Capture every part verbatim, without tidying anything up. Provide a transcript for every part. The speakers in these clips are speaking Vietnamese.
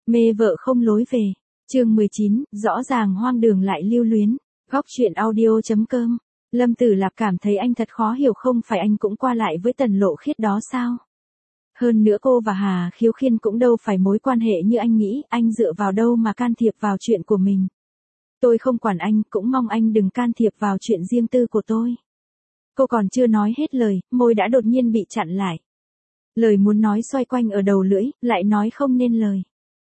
Mê vợ không lối về. Chương mười chín, rõ ràng hoang đường lại lưu luyến. Góc truyện audio chấm com. Lâm Tử Lạp cảm thấy anh thật khó hiểu, không phải anh cũng qua lại với Tần Lộ Khiết đó sao? Hơn nữa cô và Hà Khiếu Khiên cũng đâu phải mối quan hệ như anh nghĩ, anh dựa vào đâu mà can thiệp vào chuyện của mình. Tôi không quản anh, cũng mong anh đừng can thiệp vào chuyện riêng tư của tôi. Cô còn chưa nói hết lời, môi đã đột nhiên bị chặn lại. Lời muốn nói xoay quanh ở đầu lưỡi, lại nói không nên lời.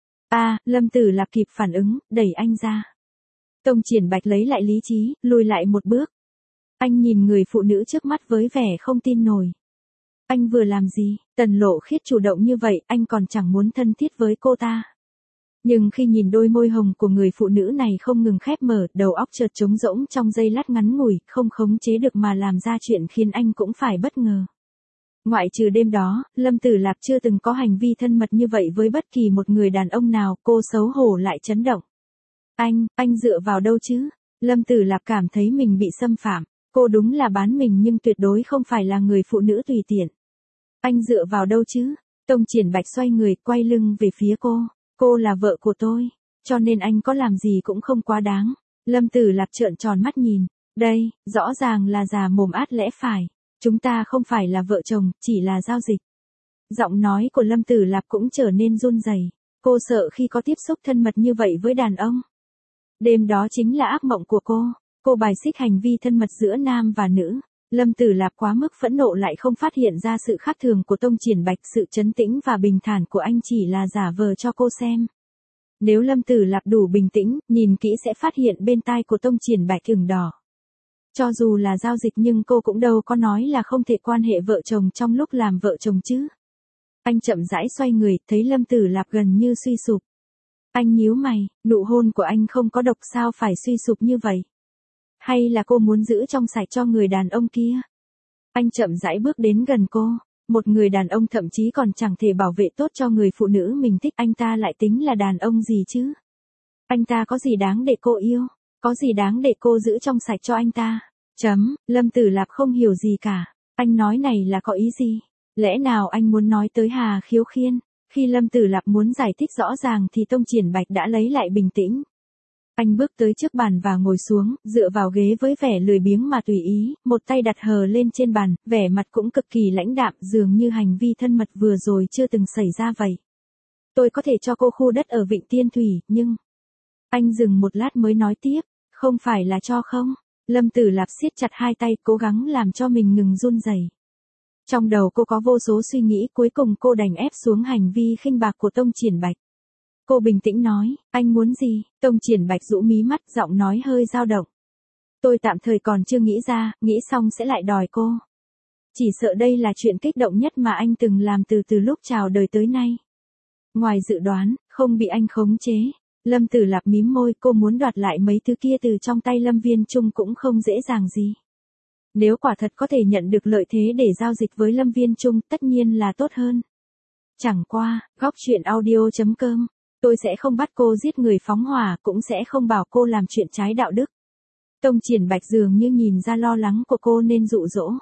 À, Lâm Tử Lạp kịp phản ứng, đẩy anh ra. Tông Triển Bạch lấy lại lý trí, lùi lại một bước. Anh nhìn người phụ nữ trước mắt với vẻ không tin nổi. Anh vừa làm gì? Tần Lộ Khiết chủ động như vậy, anh còn chẳng muốn thân thiết với cô ta. Nhưng khi nhìn đôi môi hồng của người phụ nữ này không ngừng khép mở, đầu óc chợt trống rỗng trong giây lát ngắn ngủi, không khống chế được mà làm ra chuyện khiến anh cũng phải bất ngờ. Ngoại trừ đêm đó, Lâm Tử Lạp chưa từng có hành vi thân mật như vậy với bất kỳ một người đàn ông nào, cô xấu hổ lại chấn động. Anh, anh dựa vào đâu chứ? Lâm Tử Lạp cảm thấy mình bị xâm phạm. Cô đúng là bán mình nhưng tuyệt đối không phải là người phụ nữ tùy tiện. Anh dựa vào đâu chứ? Tông Triển Bạch xoay người, quay lưng về phía cô. Cô là vợ của tôi, cho nên anh có làm gì cũng không quá đáng. Lâm Tử Lạp trợn tròn mắt nhìn. Đây, rõ ràng là già mồm át lẽ phải. Chúng ta không phải là vợ chồng, chỉ là giao dịch. Giọng nói của Lâm Tử Lạp cũng trở nên run rẩy. Cô sợ khi có tiếp xúc thân mật như vậy với đàn ông. Đêm đó chính là ác mộng của cô. Cô bài xích hành vi thân mật giữa nam và nữ. Lâm Tử Lạp quá mức phẫn nộ lại không phát hiện ra sự khác thường của Tông Triển Bạch, sự trấn tĩnh và bình thản của anh chỉ là giả vờ cho cô xem. Nếu Lâm Tử Lạp đủ bình tĩnh, nhìn kỹ sẽ phát hiện bên tai của Tông Triển Bạch ửng đỏ. Cho dù là giao dịch nhưng cô cũng đâu có nói là không thể quan hệ vợ chồng trong lúc làm vợ chồng chứ. Anh chậm rãi xoay người, thấy Lâm Tử Lạp gần như suy sụp. Anh nhíu mày, nụ hôn của anh không có độc sao phải suy sụp như vậy? Hay là cô muốn giữ trong sạch cho người đàn ông kia? Anh chậm rãi bước đến gần cô. Một người đàn ông thậm chí còn chẳng thể bảo vệ tốt cho người phụ nữ mình thích, anh ta lại tính là đàn ông gì chứ? Anh ta có gì đáng để cô yêu? Có gì đáng để cô giữ trong sạch cho anh ta? Chấm, Lâm Tử Lạp không hiểu gì cả. Anh nói này là có ý gì? Lẽ nào anh muốn nói tới Hà Khiếu Khiên? Khi Lâm Tử Lạp muốn giải thích rõ ràng thì Tông Triển Bạch đã lấy lại bình tĩnh. Anh bước tới trước bàn và ngồi xuống, dựa vào ghế với vẻ lười biếng mà tùy ý, một tay đặt hờ lên trên bàn, vẻ mặt cũng cực kỳ lãnh đạm, dường như hành vi thân mật vừa rồi chưa từng xảy ra vậy. Tôi có thể cho cô khu đất ở Vịnh Tiên Thủy, nhưng... Anh dừng một lát mới nói tiếp, không phải là cho không? Lâm Tử Lạp siết chặt hai tay, cố gắng làm cho mình ngừng run rẩy. Trong đầu cô có vô số suy nghĩ, cuối cùng cô đành ép xuống hành vi khinh bạc của Tông Triển Bạch. Cô bình tĩnh nói, anh muốn gì? Tông Triển Bạch rũ mí mắt, giọng nói hơi dao động. Tôi tạm thời còn chưa nghĩ ra, nghĩ xong sẽ lại đòi cô. Chỉ sợ đây là chuyện kích động nhất mà anh từng làm từ từ lúc chào đời tới nay. Ngoài dự đoán, không bị anh khống chế. Lâm Tử Lạp mím môi, cô muốn đoạt lại mấy thứ kia từ trong tay Lâm Viên Trung cũng không dễ dàng gì. Nếu quả thật có thể nhận được lợi thế để giao dịch với Lâm Viên Trung, tất nhiên là tốt hơn. Chẳng qua, góc truyện audio chấm com. Tôi sẽ không bắt cô giết người phóng hỏa, cũng sẽ không bảo cô làm chuyện trái đạo đức. Tông Triển Bạch dường như nhìn ra lo lắng của cô nên dụ dỗ.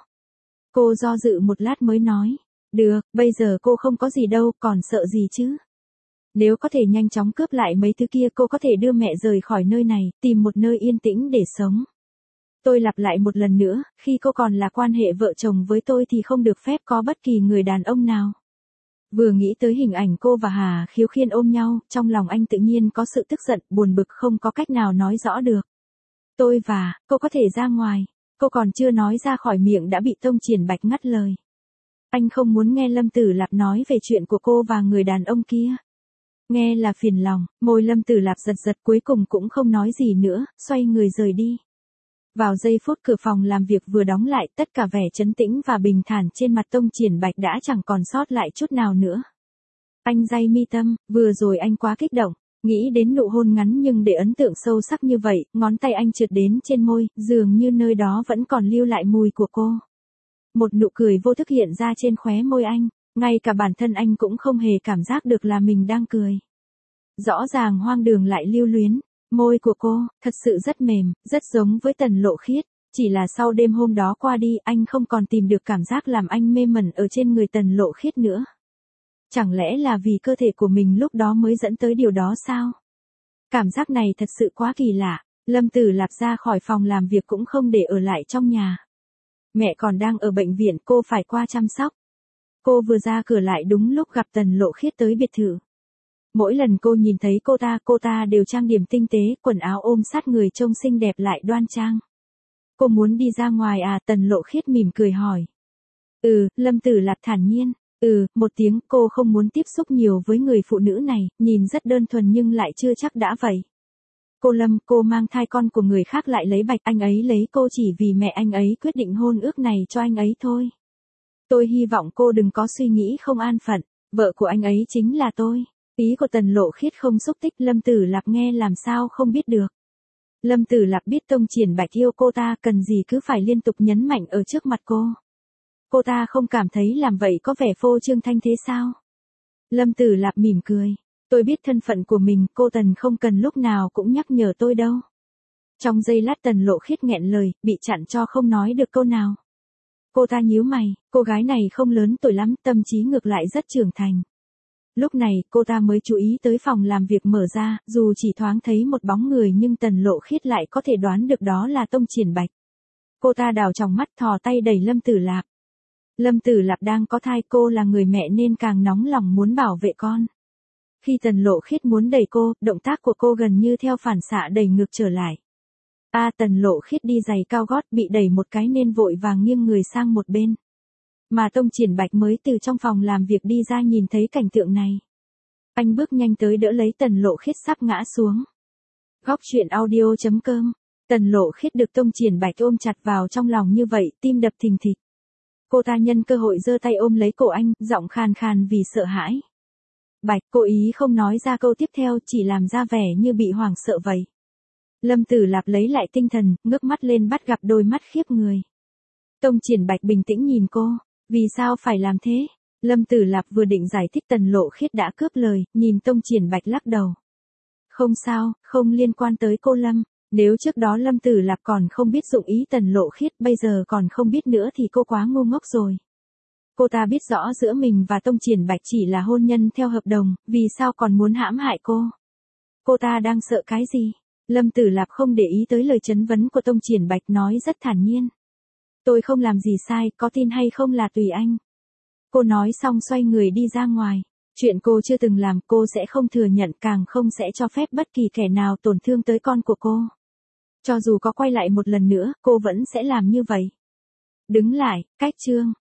Cô do dự một lát mới nói, được, bây giờ cô không có gì đâu, còn sợ gì chứ? Nếu có thể nhanh chóng cướp lại mấy thứ kia cô có thể đưa mẹ rời khỏi nơi này, tìm một nơi yên tĩnh để sống. Tôi lặp lại một lần nữa, khi cô còn là quan hệ vợ chồng với tôi thì không được phép có bất kỳ người đàn ông nào. Vừa nghĩ tới hình ảnh cô và Hà Khiếu Khiên ôm nhau, trong lòng anh tự nhiên có sự tức giận, buồn bực không có cách nào nói rõ được. Tôi và, cô có thể ra ngoài. Cô còn chưa nói ra khỏi miệng đã bị Tông Triển Bạch ngắt lời. Anh không muốn nghe Lâm Tử Lạp nói về chuyện của cô và người đàn ông kia. Nghe là phiền lòng, môi Lâm Tử Lạp giật giật cuối cùng cũng không nói gì nữa, xoay người rời đi. Vào giây phút cửa phòng làm việc vừa đóng lại, tất cả vẻ trấn tĩnh và bình thản trên mặt Tông Triển Bạch đã chẳng còn sót lại chút nào nữa. Anh day mi tâm, vừa rồi anh quá kích động, nghĩ đến nụ hôn ngắn nhưng để ấn tượng sâu sắc như vậy, ngón tay anh trượt đến trên môi, dường như nơi đó vẫn còn lưu lại mùi của cô. Một nụ cười vô thức hiện ra trên khóe môi anh, ngay cả bản thân anh cũng không hề cảm giác được là mình đang cười. Rõ ràng hoang đường lại lưu luyến. Môi của cô, thật sự rất mềm, rất giống với Tần Lộ Khiết. Chỉ là sau đêm hôm đó qua đi, anh không còn tìm được cảm giác làm anh mê mẩn ở trên người Tần Lộ Khiết nữa. Chẳng lẽ là vì cơ thể của mình lúc đó mới dẫn tới điều đó sao? Cảm giác này thật sự quá kỳ lạ. Lâm Tử Lạp ra khỏi phòng làm việc cũng không để ở lại trong nhà. Mẹ còn đang ở bệnh viện, cô phải qua chăm sóc. Cô vừa ra cửa lại đúng lúc gặp Tần Lộ Khiết tới biệt thự. Mỗi lần cô nhìn thấy cô ta, cô ta đều trang điểm tinh tế, quần áo ôm sát người trông xinh đẹp lại đoan trang. Cô muốn đi ra ngoài à? Tần Lộ Khiết mỉm cười hỏi. Ừ, Lâm Tử Lạp thản nhiên. Ừ, một tiếng. Cô không muốn tiếp xúc nhiều với người phụ nữ này, nhìn rất đơn thuần nhưng lại chưa chắc đã vậy. Cô Lâm, cô mang thai con của người khác lại lấy Bạch, anh ấy lấy cô chỉ vì mẹ anh ấy quyết định hôn ước này cho anh ấy thôi. Tôi hy vọng cô đừng có suy nghĩ không an phận, vợ của anh ấy chính là tôi. Ý của Tần Lộ Khiết không xúc tích, Lâm Tử Lạp nghe làm sao không biết được. Lâm Tử Lạp biết Tông Triển Bạch yêu cô ta, cần gì cứ phải liên tục nhấn mạnh ở trước mặt cô. Cô ta không cảm thấy làm vậy có vẻ phô trương thanh thế sao? Lâm Tử Lạp mỉm cười. Tôi biết thân phận của mình, cô Tần không cần lúc nào cũng nhắc nhở tôi đâu. Trong giây lát Tần Lộ Khiết nghẹn lời, bị chặn cho không nói được câu nào. Cô ta nhíu mày, cô gái này không lớn tuổi lắm, tâm trí ngược lại rất trưởng thành. Lúc này, cô ta mới chú ý tới phòng làm việc mở ra, dù chỉ thoáng thấy một bóng người nhưng Tần Lộ Khiết lại có thể đoán được đó là Tông Triển Bạch. Cô ta đào tròng mắt, thò tay đẩy Lâm Tử Lạp. Lâm Tử Lạp đang có thai, cô là người mẹ nên càng nóng lòng muốn bảo vệ con. Khi Tần Lộ Khiết muốn đẩy cô, động tác của cô gần như theo phản xạ đẩy ngược trở lại. A à, Tần Lộ Khiết đi giày cao gót bị đẩy một cái nên vội vàng nghiêng người sang một bên. Mà Tông Triển Bạch mới từ trong phòng làm việc đi ra nhìn thấy cảnh tượng này. Anh bước nhanh tới đỡ lấy Tần Lộ Khiết sắp ngã xuống. Góc truyện audio chấm com. Tần Lộ Khiết được Tông Triển Bạch ôm chặt vào trong lòng như vậy, tim đập thình thịch. Cô ta nhân cơ hội giơ tay ôm lấy cổ anh, giọng khàn khàn vì sợ hãi. Bạch, cô ý không nói ra câu tiếp theo, chỉ làm ra vẻ như bị hoảng sợ vậy. Lâm Tử Lạp lấy lại tinh thần, ngước mắt lên bắt gặp đôi mắt khiếp người. Tông Triển Bạch bình tĩnh nhìn cô, vì sao phải làm thế? Lâm Tử Lạp vừa định giải thích Tần Lộ Khiết đã cướp lời, nhìn Tông Triển Bạch lắc đầu. Không sao, không liên quan tới cô Lâm. Nếu trước đó Lâm Tử Lạp còn không biết dụng ý Tần Lộ Khiết, bây giờ còn không biết nữa thì cô quá ngu ngốc rồi. Cô ta biết rõ giữa mình và Tông Triển Bạch chỉ là hôn nhân theo hợp đồng, vì sao còn muốn hãm hại cô? Cô ta đang sợ cái gì? Lâm Tử Lạp không để ý tới lời chất vấn của Tông Triển Bạch, nói rất thản nhiên. Tôi không làm gì sai, có tin hay không là tùy anh. Cô nói xong xoay người đi ra ngoài. Chuyện cô chưa từng làm cô sẽ không thừa nhận, càng không sẽ cho phép bất kỳ kẻ nào tổn thương tới con của cô. Cho dù có quay lại một lần nữa, cô vẫn sẽ làm như vậy. Đứng lại, cách chương.